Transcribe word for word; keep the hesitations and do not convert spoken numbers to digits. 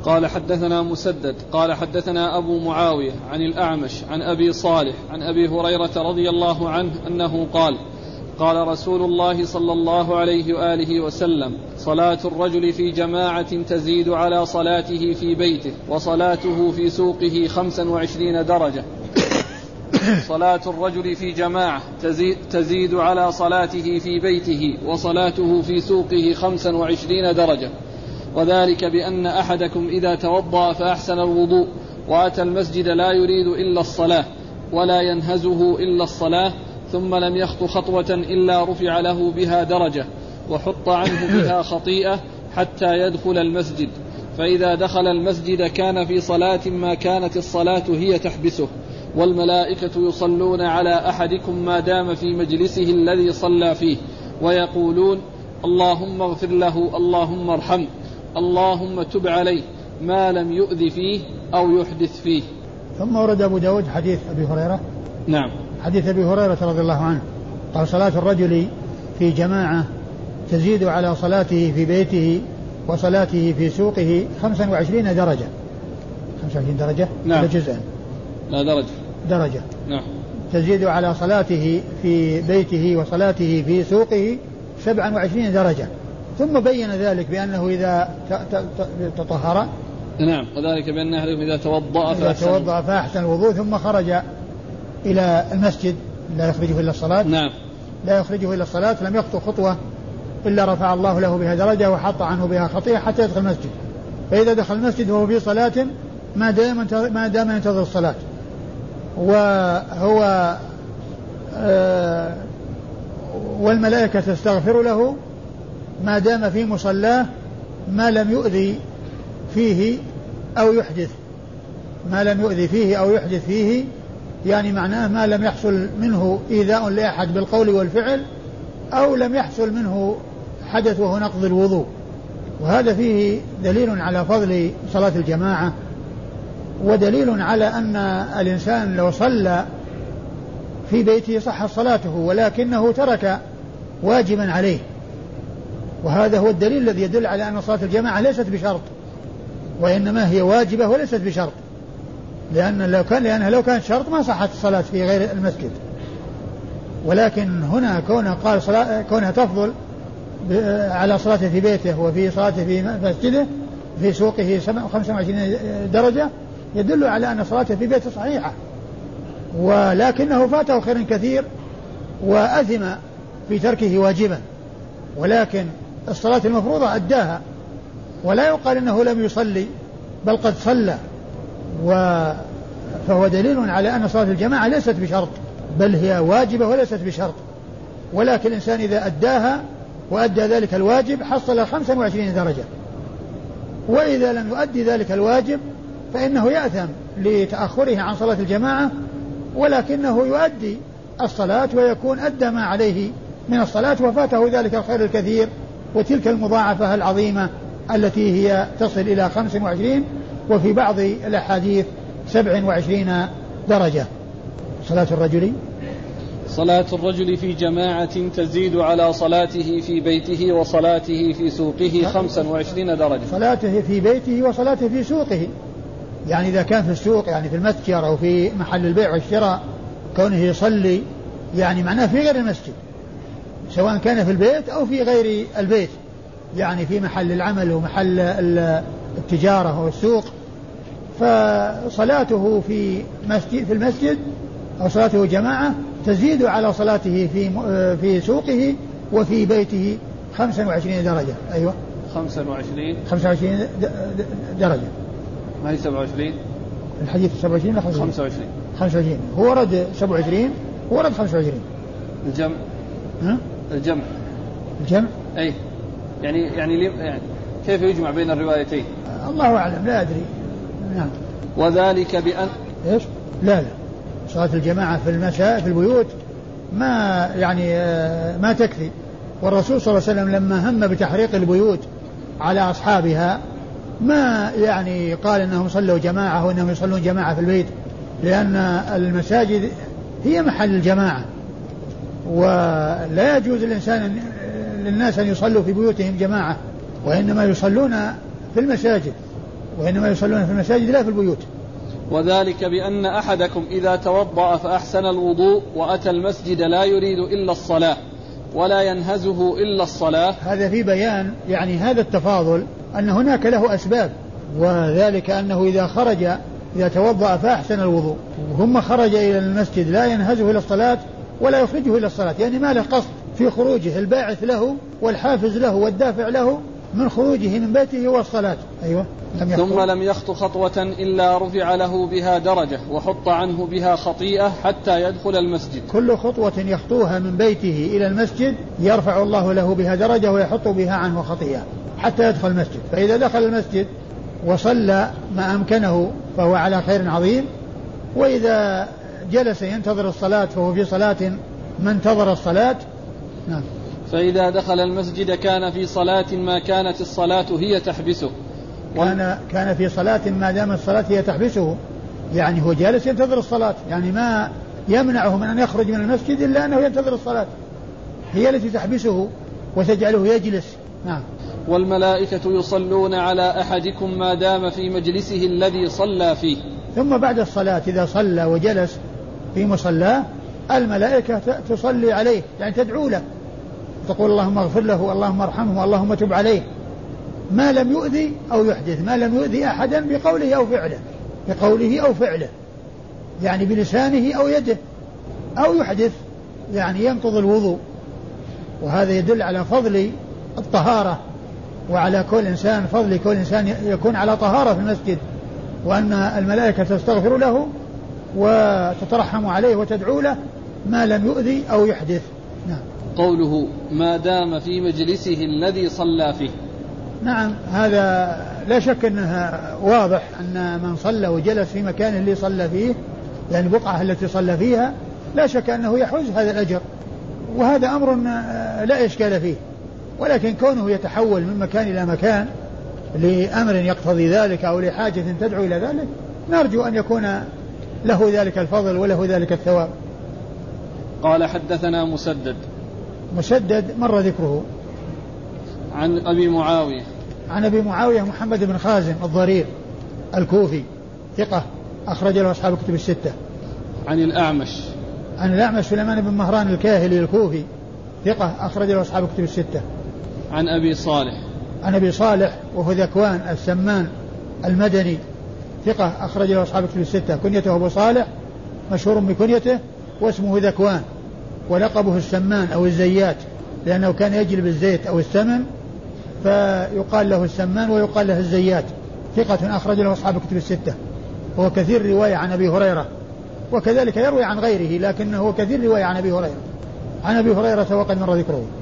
قال حدثنا مسدد قال حدثنا أبو معاوية عن الأعمش عن أبي صالح عن أبي هريرة رضي الله عنه أنه قال قال رسول الله صلى الله عليه وآله وسلم صلاة الرجل في جماعة تزيد على صلاته في بيته وصلاته في سوقه خمسا وعشرين درجة صلاة الرجل في جماعة تزيد, تزيد على صلاته في بيته وصلاته في سوقه خمسا وعشرين درجة وذلك بأن أحدكم إذا توضأ فأحسن الوضوء وأتى المسجد لا يريد إلا الصلاة ولا ينهزه إلا الصلاة ثم لم يخط خطوة إلا رفع له بها درجة وحط عنه بها خطيئة حتى يدخل المسجد فإذا دخل المسجد كان في صلاة ما كانت الصلاة هي تحبسه والملائكة يصلون على أحدكم ما دام في مجلسه الذي صلى فيه ويقولون اللهم اغفر له اللهم ارحمه اللهم تب عليه ما لم يؤذ فيه أو يحدث فيه. ثم ورد أبو داود حديث أبي هريرة. نعم. حديث أبي هريرة رضي الله عنه قال صلاة الرجل في جماعة تزيد على صلاته في بيته وصلاته في سوقه خمسا وعشرين درجة. خمسة وعشرين درجة. نعم. جزءا. لا درجة. درجة. نعم. تزيد على صلاته في بيته وصلاته في سوقه سبعا وعشرين درجة. ثم بين ذلك بأنه إذا تطهر. نعم. وذلك بأنه إذا توضأ فأحسن, توضأ فأحسن الوضوء ثم خرج إلى المسجد لا يخرجه إلا الصلاة. نعم. لا يخرجه إلا الصلاة لم يخطو خطوة إلا رفع الله له بها درجة وحط عنه بها خطيئة حتى يدخل المسجد. فإذا دخل المسجد وهو في صلاة ما دام ما دام ينتظر الصلاة وهو آه والملائكة تستغفر له ما دام في مصلاه ما لم يؤذي فيه أو يحدث ما لم يؤذي فيه أو يحدث فيه يعني معناه ما لم يحصل منه إيذاء لأحد بالقول والفعل أو لم يحصل منه حدث وهو نقض الوضوء. وهذا فيه دليل على فضل صلاة الجماعة ودليل على أن الإنسان لو صلى في بيته صحت صلاته ولكنه ترك واجبا عليه. وهذا هو الدليل الذي يدل على أن صلاة الجماعة ليست بشرط وإنما هي واجبة وليست بشرط لأن لو كان لأنها لو كانت شرط ما صحت الصلاة في غير المسجد. ولكن هنا كونها قال صلاة كونها تفضل على صلاته في بيته وفي صلاته في مسجده في سوقه خمسة وعشرين درجة يدل على أن صلاته في بيته صحيحة ولكنه فاته خير كثير وأثم في تركه واجبا. ولكن الصلاة المفروضة أداها ولا يقال إنه لم يصلي بل قد صلى فهو دليل على أن صلاة الجماعة ليست بشرط بل هي واجبة وليست بشرط. ولكن الإنسان إذا أداها وأدى ذلك الواجب حصل خمسة وعشرين درجة. وإذا لم يؤدي ذلك الواجب فإنه يأثم لتأخره عن صلاة الجماعة ولكنه يؤدي الصلاة ويكون أدى ما عليه من الصلاة وفاته ذلك الخير الكثير وتلك المضاعفة العظيمة التي هي تصل إلى خمس وعشرين وفي بعض الأحاديث سبع وعشرين درجة. صلاة الرجل صلاة الرجل في جماعة تزيد على صلاته في بيته وصلاته في سوقه خمسا وعشرين درجة. صلاته في بيته وصلاته في سوقه يعني إذا كان في السوق يعني في المتجر أو في محل البيع والشراء كونه يصلي يعني معناه في غير المسجد سواء كان في البيت أو في غير البيت يعني في محل العمل ومحل التجارة والسوق فصلاته في مسجد في المسجد أو صلاته جماعة تزيد على صلاته في في سوقه وفي بيته خمسة وعشرين درجة. أيوة خمسة وعشرين خمسة وعشرين درجة ما هي سبعة وعشرين الحديث سبعة وعشرين لا خمسة وعشرين خمسة وعشرين هو ورد سبعة وعشرين ورد خمسة وعشرين. الجمع ها؟ الجمع الجمع أي يعني يعني يعني كيف يجمع بين الروايتين؟ الله أعلم لا أدري. نعم. وذلك بأن إيش؟ لا لا صلاة الجماعة في المساء في البيوت ما يعني ما تكفي. والرسول صلى الله عليه وسلم لما هم بتحريق البيوت على أصحابها ما يعني قال إنهم صلوا جماعة وإنهم يصلون جماعة في البيت لأن المساجد هي محل الجماعة ولا يجوز الإنسان للناس أن يصلوا في بيوتهم جماعة وإنما يصلون في المساجد وإنما يصلون في المساجد لا في البيوت. وذلك بأن أحدكم إذا توضأ فأحسن الوضوء وأتى المسجد لا يريد إلا الصلاة ولا ينهزه إلا الصلاة. هذا في بيان يعني هذا التفاضل أن هناك له أسباب، وذلك أنه إذا خرج إذا توضأ فأحسن الوضوء ثم خرج إلى المسجد لا ينهزه إلى الصلاة ولا يخرجه إلى الصلاة، يعني ما له قصد في خروجه الباعث له والحافز له والدافع له من خروجه من بيته والصلاة. أيوة. لم ثم لم يخط خطوة إلا رفع له بها درجة وحط عنه بها خطيئة حتى يدخل المسجد. كل خطوة يخطوها من بيته إلى المسجد يرفع الله له بها درجة ويحط بها عنه خطيئة حتى يدخل المسجد. فإذا دخل المسجد وصلى ما أمكنه فهو على خير عظيم، وإذا جلس ينتظر الصلاة فهو في صلاة ما انتظر الصلاة. نعم. فإذا دخل المسجد كان في صلاة ما كانت الصلاة هي تحبسه. كان كان في صلاة ما دام الصلاة هي تحبسه، يعني هو جالس ينتظر الصلاة، يعني ما يمنعه من أن يخرج من المسجد إلا أنه ينتظر الصلاة، هي التي تحبسه وتجعله يجلس. نعم. والملائكة يصلون على أحدكم ما دام في مجلسه الذي صلى فيه. ثم بعد الصلاة إذا صلى وجلس في مصلاه الملائكة تصلي عليه، يعني تدعو له، تقول اللهم اغفر له اللهم ارحمه اللهم تب عليه، ما لم يؤذي أو يحدث، ما لم يؤذي أحدا بقوله أو فعله، بقوله أو فعله يعني بلسانه أو يده، أو يحدث يعني ينقض الوضوء. وهذا يدل على فضل الطهارة وعلى كل إنسان فضل كل إنسان يكون على طهارة في المسجد، وأن الملائكة تستغفر له وتترحم عليه وتدعو له ما لم يؤذي أو يحدث. نعم. قوله ما دام في مجلسه الذي صلى فيه. نعم، هذا لا شك أنه واضح أن من صلى وجلس في مكان اللي صلى فيه، يعني البقعة التي صلى فيها، لا شك أنه يحوز هذا الأجر، وهذا أمر لا إشكال فيه. ولكن كونه يتحول من مكان إلى مكان لأمر يقتضي ذلك أو لحاجة تدعو إلى ذلك، نرجو أن يكون له ذلك الفضل وله ذلك الثواب. قال حدثنا مسدد. مسدد مر ذكره. عن أبي معاوية. عن أبي معاوية محمد بن خازم الضرير الكوفي ثقة أخرج له أصحاب الكتب الستة. عن الأعمش. عن الأعمش سليمان بن مهران الكاهلي الكوفي ثقة أخرج له أصحاب الكتب الستة. عن أبي صالح. عن أبي صالح وهو ذكوان السمان المدني ثقة أخرج له أصحاب الكتب الستة. كنيته أبو صالح مشهور بكنيته، واسمه ذكوان، ولقبه السمان أو الزيات لأنه كان يجلب الزيت أو السمن فيقال له السمان ويقال له الزيات. ثقة أخرج له أصحاب الكتب الستة، هو كثير رواية عن أبي هريرة، وكذلك يروي عن غيره لكنه كثير رواية عن أبي هريرة عن أبي هريرة وقد مر ذكره.